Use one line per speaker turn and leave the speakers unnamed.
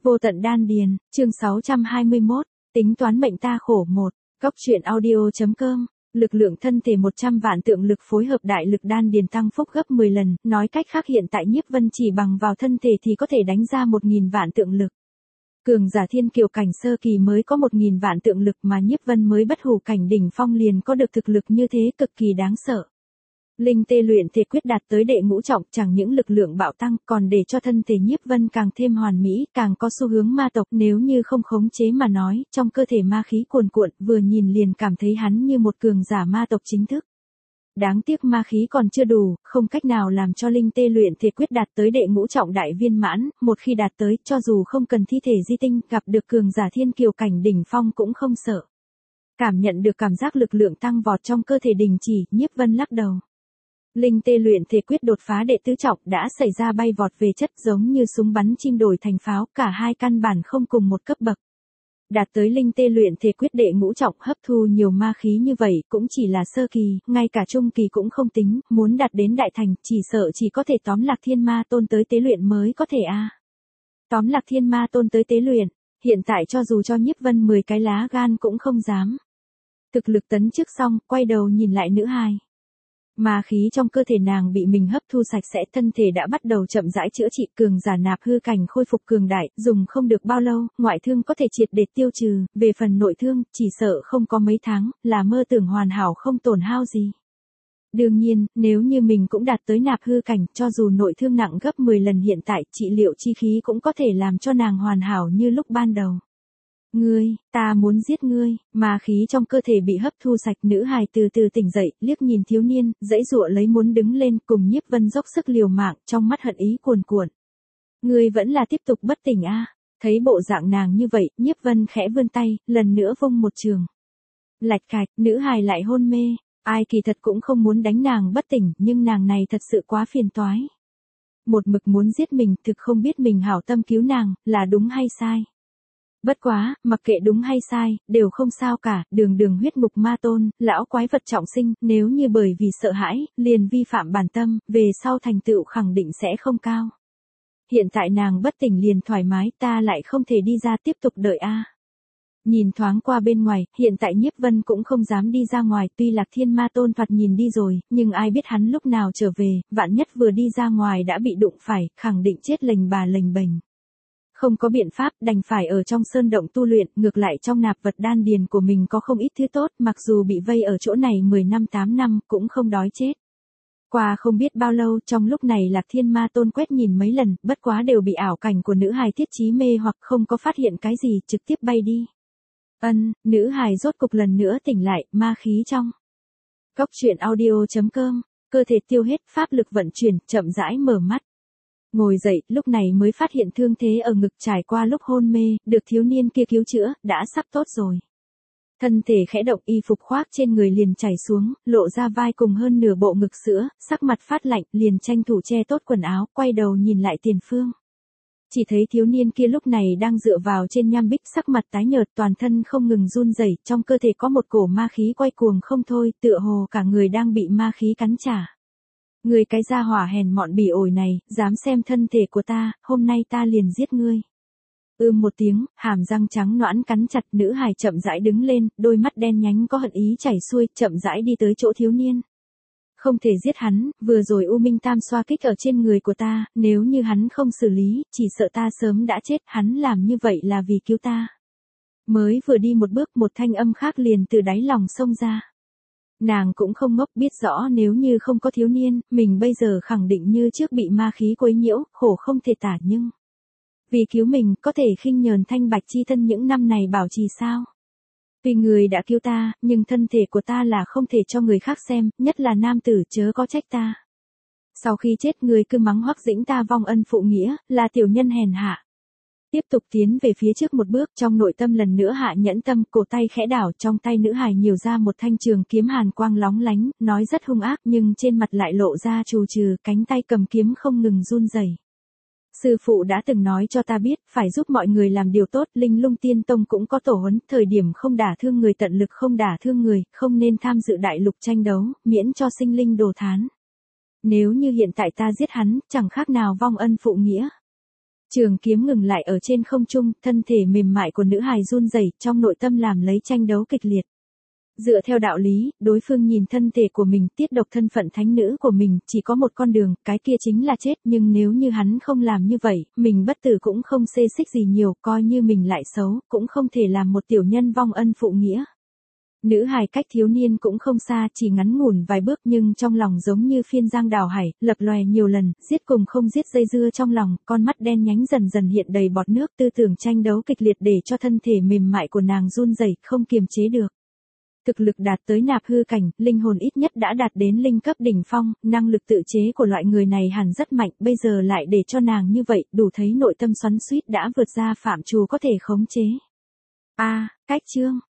Vô tận đan điền, chương 621, tính toán mệnh ta khổ một, góc truyện audio.com, lực lượng thân thể 100 vạn tượng lực phối hợp đại lực đan điền tăng phúc gấp 10 lần, nói cách khác hiện tại Nhiếp Vân chỉ bằng vào thân thể thì có thể đánh ra 1000 vạn tượng lực. Cường giả thiên kiều cảnh sơ kỳ mới có 1000 vạn tượng lực mà Nhiếp Vân mới bất hủ cảnh đỉnh phong liền có được thực lực như thế cực kỳ đáng sợ. Linh tê luyện thể quyết đạt tới đệ ngũ trọng chẳng những lực lượng bạo tăng còn để cho thân thể Nhiếp Vân càng thêm hoàn mỹ, càng có xu hướng ma tộc nếu như không khống chế mà nói, trong cơ thể ma khí cuồn cuộn vừa nhìn liền cảm thấy hắn như một cường giả ma tộc chính thức. Đáng tiếc ma khí còn chưa đủ, không cách nào làm cho linh tê luyện thể quyết đạt tới đệ ngũ trọng đại viên mãn, một khi đạt tới cho dù không cần thi thể di tinh gặp được cường giả thiên kiều cảnh đỉnh phong cũng không sợ. Cảm nhận được cảm giác lực lượng tăng vọt trong cơ thể đình chỉ, Nhiếp Vân lắc đầu. Linh tê luyện thể quyết đột phá đệ tứ trọng đã xảy ra bay vọt về chất giống như súng bắn chim đổi thành pháo, cả hai căn bản không cùng một cấp bậc. Đạt tới linh tê luyện thể quyết đệ ngũ trọng hấp thu nhiều ma khí như vậy cũng chỉ là sơ kỳ, ngay cả trung kỳ cũng không tính, muốn đạt đến đại thành chỉ sợ chỉ có thể tóm lạc thiên ma tôn tới tế luyện mới có thể a. Tóm lạc thiên ma tôn tới tế luyện, hiện tại cho dù cho Nhiếp Vân 10 cái lá gan cũng không dám. Thực lực tấn trước xong, quay đầu nhìn lại nữ hài. Ma khí trong cơ thể nàng bị mình hấp thu sạch sẽ, thân thể đã bắt đầu chậm rãi chữa trị, cường giả nạp hư cảnh khôi phục cường đại, dùng không được bao lâu, ngoại thương có thể triệt để tiêu trừ, về phần nội thương, chỉ sợ không có mấy tháng, là mơ tưởng hoàn hảo không tổn hao gì. Đương nhiên, nếu như mình cũng đạt tới nạp hư cảnh, cho dù nội thương nặng gấp 10 lần hiện tại, trị liệu chi khí cũng có thể làm cho nàng hoàn hảo như lúc ban đầu. Ngươi, ta muốn giết ngươi, ma khí trong cơ thể bị hấp thu sạch, nữ hài từ từ tỉnh dậy, liếc nhìn thiếu niên, dãy dụa lấy muốn đứng lên, cùng Nhiếp Vân dốc sức liều mạng, trong mắt hận ý cuồn cuộn. Ngươi vẫn là tiếp tục bất tỉnh a? Thấy bộ dạng nàng như vậy, Nhiếp Vân khẽ vươn tay, lần nữa vung một trường. Lạch cạch, nữ hài lại hôn mê, ai kỳ thật cũng không muốn đánh nàng bất tỉnh, nhưng nàng này thật sự quá phiền toái. Một mực muốn giết mình, thực không biết mình hảo tâm cứu nàng, là đúng hay sai. Bất quá, mặc kệ đúng hay sai, đều không sao cả, đường huyết ngục ma tôn, lão quái vật trọng sinh, nếu như bởi vì sợ hãi, liền vi phạm bản tâm, về sau thành tựu khẳng định sẽ không cao. Hiện tại nàng bất tỉnh liền thoải mái, ta lại không thể đi ra tiếp tục đợi a. Nhìn thoáng qua bên ngoài, hiện tại Nhiếp Vân cũng không dám đi ra ngoài, tuy Lạc Thiên Ma Tôn thoạt nhìn đi rồi, nhưng ai biết hắn lúc nào trở về, vạn nhất vừa đi ra ngoài đã bị đụng phải, khẳng định chết lềnh bà lềnh bềnh. Không có biện pháp, đành phải ở trong sơn động tu luyện, ngược lại trong nạp vật đan điền của mình có không ít thứ tốt, mặc dù bị vây ở chỗ này 10 năm 8 năm, cũng không đói chết. Qua không biết bao lâu, trong lúc này Lạc Thiên Ma Tôn quét nhìn mấy lần, bất quá đều bị ảo cảnh của nữ hài thiết trí mê hoặc không có phát hiện cái gì, trực tiếp bay đi. Nữ hài rốt cục lần nữa tỉnh lại, ma khí trong. Góc truyện audio.com, cơ thể tiêu hết, pháp lực vận chuyển, chậm rãi mở mắt. Ngồi dậy, lúc này mới phát hiện thương thế ở ngực trải qua lúc hôn mê, được thiếu niên kia cứu chữa, đã sắp tốt rồi. Thân thể khẽ động, y phục khoác trên người liền chảy xuống, lộ ra vai cùng hơn nửa bộ ngực sữa, sắc mặt phát lạnh, liền tranh thủ che tốt quần áo, quay đầu nhìn lại tiền phương. Chỉ thấy thiếu niên kia lúc này đang dựa vào trên nham bích, sắc mặt tái nhợt, toàn thân không ngừng run rẩy, trong cơ thể có một cổ ma khí quay cuồng không thôi, tựa hồ cả người đang bị ma khí cắn trả. Ngươi cái gia hỏa hèn mọn bỉ ổi này, dám xem thân thể của ta, hôm nay ta liền giết ngươi. Một tiếng, hàm răng trắng nõn cắn chặt, nữ hài chậm rãi đứng lên, đôi mắt đen nhánh có hận ý chảy xuôi, chậm rãi đi tới chỗ thiếu niên. Không thể giết hắn, vừa rồi U Minh Tam xoa kích ở trên người của ta, nếu như hắn không xử lý, chỉ sợ ta sớm đã chết, hắn làm như vậy là vì cứu ta. Mới vừa đi một bước, một thanh âm khác liền từ đáy lòng xông ra. Nàng cũng không ngốc, biết rõ nếu như không có thiếu niên, mình bây giờ khẳng định như trước bị ma khí quấy nhiễu, khổ không thể tả, nhưng vì cứu mình, có thể khinh nhờn thanh bạch chi thân những năm này bảo trì sao? Vì người đã cứu ta, nhưng thân thể của ta là không thể cho người khác xem, nhất là nam tử, chớ có trách ta. Sau khi chết người cứ mắng Hoắc Dĩnh ta vong ân phụ nghĩa, là tiểu nhân hèn hạ. Tiếp tục tiến về phía trước một bước, trong nội tâm lần nữa hạ nhẫn tâm, cổ tay khẽ đảo, trong tay nữ hài nhiều ra một thanh trường kiếm hàn quang lóng lánh, nói rất hung ác nhưng trên mặt lại lộ ra trù trừ, cánh tay cầm kiếm không ngừng run rẩy. Sư phụ đã từng nói cho ta biết, phải giúp mọi người làm điều tốt, Linh Lung Tiên Tông cũng có tổ huấn, thời điểm không đả thương người tận lực không đả thương người, không nên tham dự đại lục tranh đấu, miễn cho sinh linh đồ thán. Nếu như hiện tại ta giết hắn, chẳng khác nào vong ân phụ nghĩa. Trường kiếm ngừng lại ở trên không trung, thân thể mềm mại của nữ hài run rẩy, trong nội tâm làm lấy tranh đấu kịch liệt. Dựa theo đạo lý, đối phương nhìn thân thể của mình, tiết độc thân phận thánh nữ của mình, chỉ có một con đường, cái kia chính là chết, nhưng nếu như hắn không làm như vậy, mình bất tử cũng không xê xích gì nhiều, coi như mình lại xấu, cũng không thể làm một tiểu nhân vong ân phụ nghĩa. Nữ hài cách thiếu niên cũng không xa, chỉ ngắn ngủn vài bước nhưng trong lòng giống như phiên giang đào hải, lập lòe nhiều lần, giết cùng không giết dây dưa trong lòng, con mắt đen nhánh dần dần hiện đầy bọt nước, tư tưởng tranh đấu kịch liệt để cho thân thể mềm mại của nàng run rẩy, không kiềm chế được. Thực lực đạt tới nạp hư cảnh, linh hồn ít nhất đã đạt đến linh cấp đỉnh phong, năng lực tự chế của loại người này hẳn rất mạnh, bây giờ lại để cho nàng như vậy, đủ thấy nội tâm xoắn xuýt đã vượt ra phạm trù có thể khống chế. Cách chương